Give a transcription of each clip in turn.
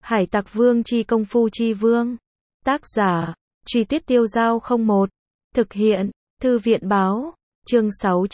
Hải Tặc Vương chi công phu chi vương. Tác giả, Truy Tuyết Tiêu Dao 01. Thực hiện, Thư viện báo. Chương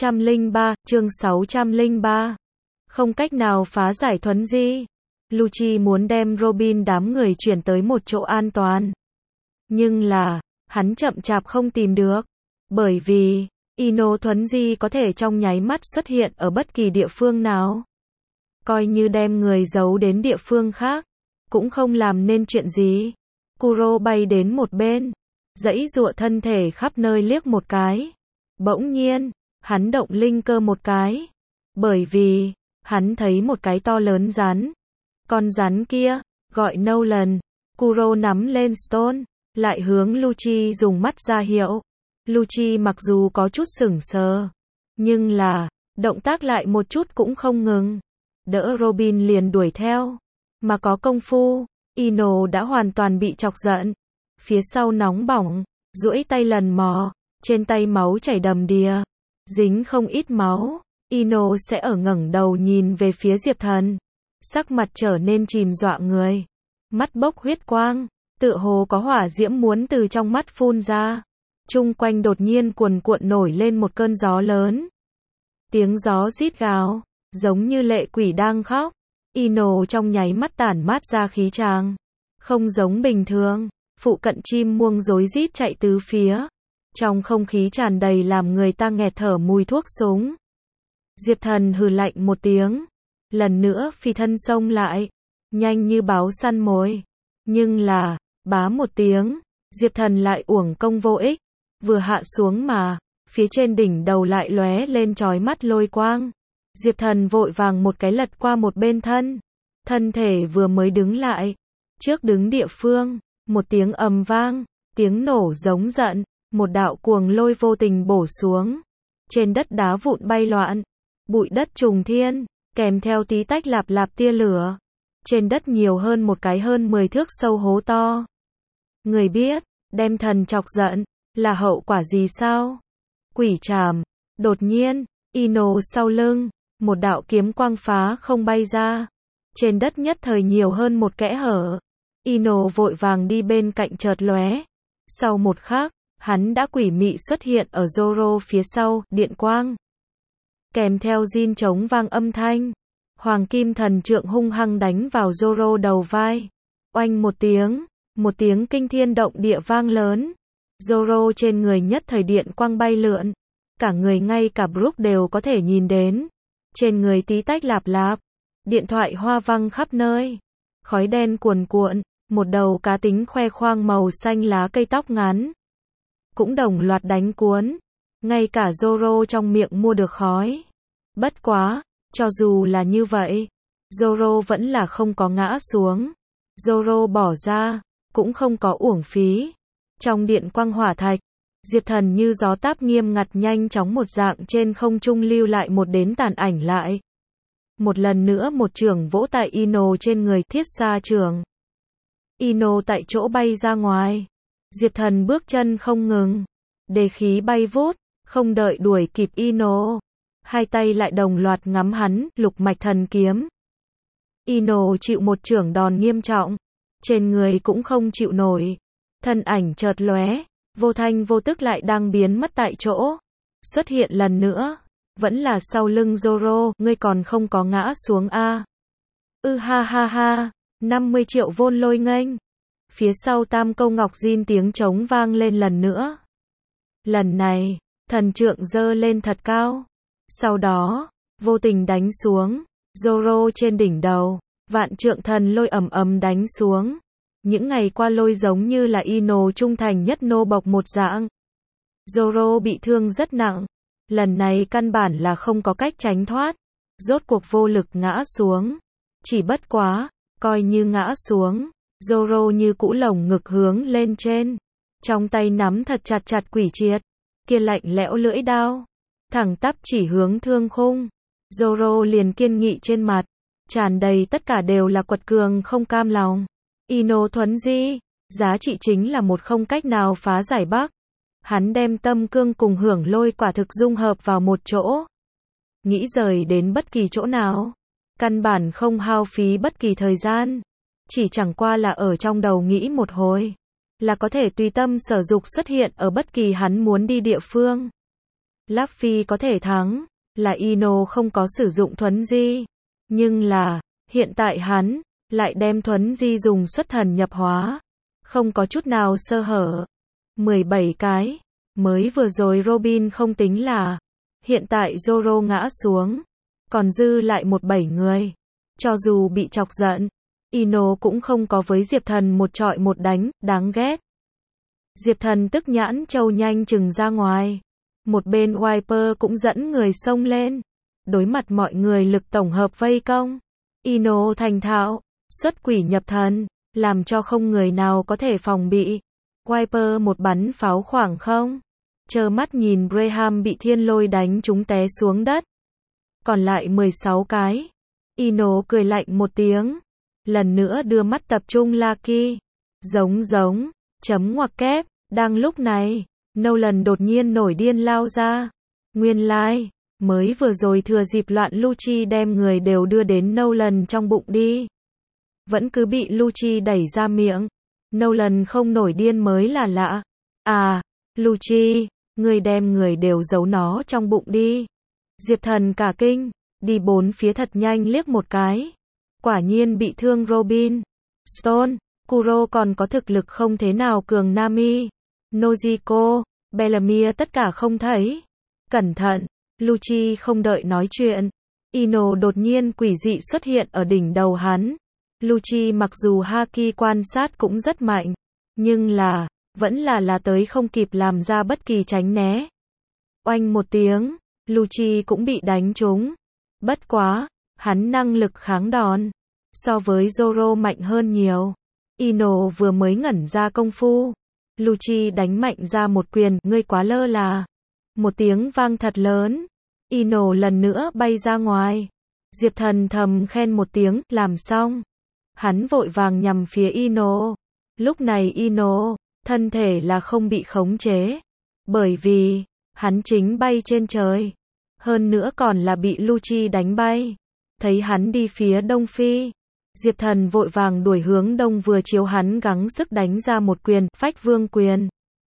603. Không cách nào phá giải thuấn di. Lucci muốn đem Robin đám người chuyển tới một chỗ an toàn. Nhưng là, hắn chậm chạp không tìm được. Bởi vì, Ino thuấn di có thể trong nháy mắt xuất hiện ở bất kỳ địa phương nào. Coi như đem người giấu đến địa phương khác, cũng không làm nên chuyện gì. Kuro bay đến một bên, giãy giụa thân thể khắp nơi liếc một cái. Bỗng nhiên, hắn động linh cơ một cái. Bởi vì, hắn thấy một cái to lớn rắn. Con rắn kia, gọi Nolan. Kuro nắm lên Stone, lại hướng Lucci dùng mắt ra hiệu. Lucci mặc dù có chút sững sờ, nhưng là, động tác lại một chút cũng không ngừng. Đỡ Robin liền đuổi theo. Mà có công phu, Ino đã hoàn toàn bị chọc giận. Phía sau nóng bỏng, duỗi tay lần mò, trên tay máu chảy đầm đìa, dính không ít máu. Ino sẽ ở ngẩng đầu nhìn về phía Diệp Thần, sắc mặt trở nên chìm dọa người, mắt bốc huyết quang, tựa hồ có hỏa diễm muốn từ trong mắt phun ra. Chung quanh đột nhiên cuồn cuộn nổi lên một cơn gió lớn. Tiếng gió rít gào, giống như lệ quỷ đang khóc. Ino trong nháy mắt tản mát ra khí tràng, không giống bình thường. Phụ cận chim muông rối rít chạy tứ phía, trong không khí tràn đầy làm người ta nghẹt thở mùi thuốc súng. Diệp Thần hừ lạnh một tiếng, lần nữa phi thân xông lại, nhanh như báo săn mồi. Nhưng là, bá một tiếng, Diệp Thần lại uổng công vô ích, vừa hạ xuống mà, phía trên đỉnh đầu lại lóe lên chói mắt lôi quang. Diệp Thần vội vàng một cái lật qua một bên thân thể vừa mới đứng lại, trước đứng địa phương, một tiếng ầm vang, tiếng nổ giống giận, một đạo cuồng lôi vô tình bổ xuống. Trên đất đá vụn bay loạn, bụi đất trùng thiên, kèm theo tí tách lạp lạp tia lửa. Trên đất nhiều hơn một cái hơn 10 thước sâu hố to. Người biết, đem thần chọc giận, là hậu quả gì sao? Quỷ trảm. Đột nhiên, Ino sau lưng, một đạo kiếm quang phá không bay ra. Trên đất nhất thời nhiều hơn một kẽ hở. Ino vội vàng đi bên cạnh chợt lóe. Sau một khắc, hắn đã quỷ mị xuất hiện ở Zoro phía sau, điện quang. Kèm theo Jin trống vang âm thanh. Hoàng kim thần trượng hung hăng đánh vào Zoro đầu vai. Oanh một tiếng kinh thiên động địa vang lớn. Zoro trên người nhất thời điện quang bay lượn. Cả người ngay cả Brook đều có thể nhìn đến. Trên người tí tách lạp lạp. Điện thoại hoa văng khắp nơi. Khói đen cuồn cuộn. Một đầu cá tính khoe khoang màu xanh lá cây tóc ngắn cũng đồng loạt đánh cuốn. Ngay cả Zoro trong miệng mua được khói. Bất quá, cho dù là như vậy, Zoro vẫn là không có ngã xuống. Zoro bỏ ra, cũng không có uổng phí. Trong điện quang hỏa thạch, Diệp Thần như gió táp nghiêm ngặt nhanh chóng một dạng trên không trung lưu lại một đến tàn ảnh lại. Một lần nữa một chưởng vỗ tại Ino trên người, thiết xa chưởng. Ino tại chỗ bay ra ngoài. Diệp Thần bước chân không ngừng, đề khí bay vút, không đợi đuổi kịp Ino. Hai tay lại đồng loạt ngắm hắn, lục mạch thần kiếm. Ino chịu một chưởng đòn nghiêm trọng, trên người cũng không chịu nổi. Thân ảnh chợt lóe, vô thanh vô tức lại đang biến mất tại chỗ. Xuất hiện lần nữa, vẫn là sau lưng Zoro, ngươi còn không có ngã xuống a? Ha ha ha, 50 triệu vôn lôi nghênh. Phía sau tam câu ngọc Jin tiếng trống vang lên lần nữa. Lần này, thần trượng giơ lên thật cao. Sau đó, vô tình đánh xuống. Zoro trên đỉnh đầu, vạn trượng thần lôi ầm ầm đánh xuống. Những ngày qua lôi giống như là Ino trung thành nhất nô bộc một dạng. Zoro bị thương rất nặng. Lần này căn bản là không có cách tránh thoát. Rốt cuộc vô lực ngã xuống. Chỉ bất quá, coi như ngã xuống, Zoro như cũ lồng ngực hướng lên trên. Trong tay nắm thật chặt chặt quỷ triệt. Kia lạnh lẽo lưỡi đao. Thẳng tắp chỉ hướng thương khung. Zoro liền kiên nghị trên mặt. Tràn đầy tất cả đều là quật cường không cam lòng. Ino thuấn di, giá trị chính là một không cách nào phá giải bắc. Hắn đem tâm cương cùng hưởng lôi quả thực dung hợp vào một chỗ. Nghĩ rời đến bất kỳ chỗ nào. Căn bản không hao phí bất kỳ thời gian. chỉ chẳng qua là ở trong đầu nghĩ một hồi, là có thể tùy tâm sở dục xuất hiện ở bất kỳ hắn muốn đi địa phương. Luffy có thể thắng, là Ino không có sử dụng thuấn di, nhưng là, hiện tại hắn, lại đem thuấn di dùng xuất thần nhập hóa, không có chút nào sơ hở. 17 cái, mới vừa rồi Robin không tính là, hiện tại Zoro ngã xuống, còn dư lại 17 người. Cho dù bị chọc giận, Ino cũng không có với Diệp Thần một trọi một đánh, đáng ghét. Diệp Thần tức nhãn châu nhanh chừng ra ngoài. Một bên Wiper cũng dẫn người xông lên. Đối mặt mọi người lực tổng hợp vây công. Ino thành thạo, xuất quỷ nhập thần, làm cho không người nào có thể phòng bị. Wiper một bắn pháo khoảng không. Trơ mắt nhìn Graham bị thiên lôi đánh trúng té xuống đất. Còn lại 16 cái. Ino cười lạnh một tiếng. Lần nữa đưa mắt tập trung Lucky. Giống, chấm ngoặc kép. Đang lúc này, Nolan đột nhiên nổi điên lao ra. Nguyên lai, mới vừa rồi thừa dịp loạn Lucci đem người đều đưa đến Nolan trong bụng đi. Vẫn cứ bị Lucci đẩy ra miệng. Nolan không nổi điên mới là lạ. À, Lucci, người đem người đều giấu nó trong bụng đi. Diệp Thần cả kinh, đi bốn phía thật nhanh liếc một cái. Quả nhiên bị thương Robin, Stone, Kuro còn có thực lực không thế nào cường Nami, Nojiko, Bellamy tất cả không thấy. Cẩn thận, Lucci không đợi nói chuyện. Ino đột nhiên quỷ dị xuất hiện ở đỉnh đầu hắn. Lucci mặc dù haki quan sát cũng rất mạnh, nhưng là, vẫn là tới không kịp làm ra bất kỳ tránh né. Oanh một tiếng, Lucci cũng bị đánh trúng. Bất quá, hắn năng lực kháng đòn so với Zoro mạnh hơn nhiều. Ino vừa mới ngẩn ra công phu, Lucci đánh mạnh ra một quyền, ngươi quá lơ là. Một tiếng vang thật lớn, Ino lần nữa bay ra ngoài. Diệp Thần thầm khen một tiếng, làm xong. Hắn vội vàng nhằm phía Ino. Lúc này Ino, thân thể là không bị khống chế, bởi vì, hắn chính bay trên trời. Hơn nữa còn là bị Lucci đánh bay. Thấy hắn đi phía đông phi, Diệp Thần vội vàng đuổi hướng đông vừa chiếu hắn gắng sức đánh ra một quyền, phách vương quyền.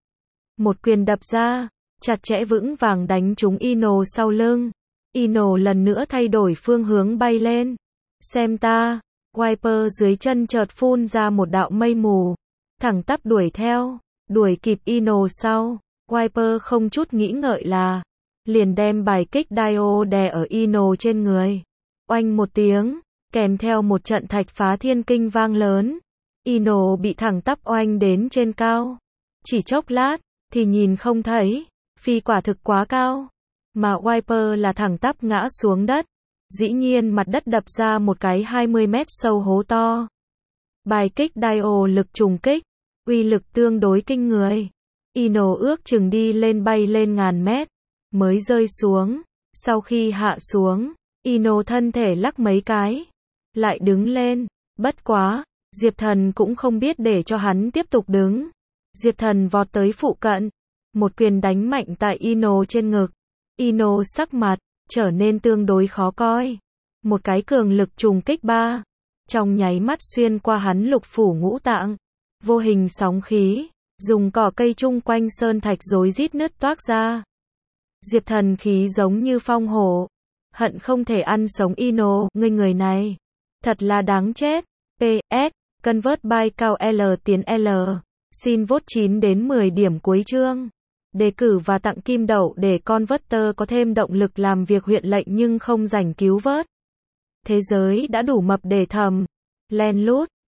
Một quyền đập ra, chặt chẽ vững vàng đánh trúng Ino sau lưng. Ino lần nữa thay đổi phương hướng bay lên. Xem ta, Wiper dưới chân chợt phun ra một đạo mây mù. Thẳng tắp đuổi theo, đuổi kịp Ino sau. Wiper không chút nghĩ ngợi là, liền đem bài kích Dio đè ở Ino trên người. Oanh một tiếng, kèm theo một trận thạch phá thiên kinh vang lớn. Ino bị thẳng tắp oanh đến trên cao. Chỉ chốc lát, thì nhìn không thấy, phi quả thực quá cao. Mà Wiper là thẳng tắp ngã xuống đất. Dĩ nhiên mặt đất đập ra một cái 20 mét sâu hố to. Bài kích Dio lực trùng kích, uy lực tương đối kinh người. Ino ước chừng đi lên bay lên ngàn mét, mới rơi xuống. Sau khi hạ xuống, Ino thân thể lắc mấy cái, lại đứng lên. Bất quá, Diệp Thần cũng không biết để cho hắn tiếp tục đứng. Diệp Thần vọt tới phụ cận, một quyền đánh mạnh tại Ino trên ngực. Ino sắc mặt trở nên tương đối khó coi. Một cái cường lực trùng kích ba, trong nháy mắt xuyên qua hắn lục phủ ngũ tạng. Vô hình sóng khí, dùng cỏ cây chung quanh sơn thạch rối rít nứt toác ra. Diệp Thần khí giống như phong hổ, hận không thể ăn sống Ino, người này, thật là đáng chết. PS, convert by cao L tiến L, xin vote 9 đến 10 điểm cuối chương. Đề cử và tặng kim đậu để Converter có thêm động lực làm việc huyện lệnh nhưng không rảnh cứu vớt. Thế giới đã đủ mập để thầm, len lút,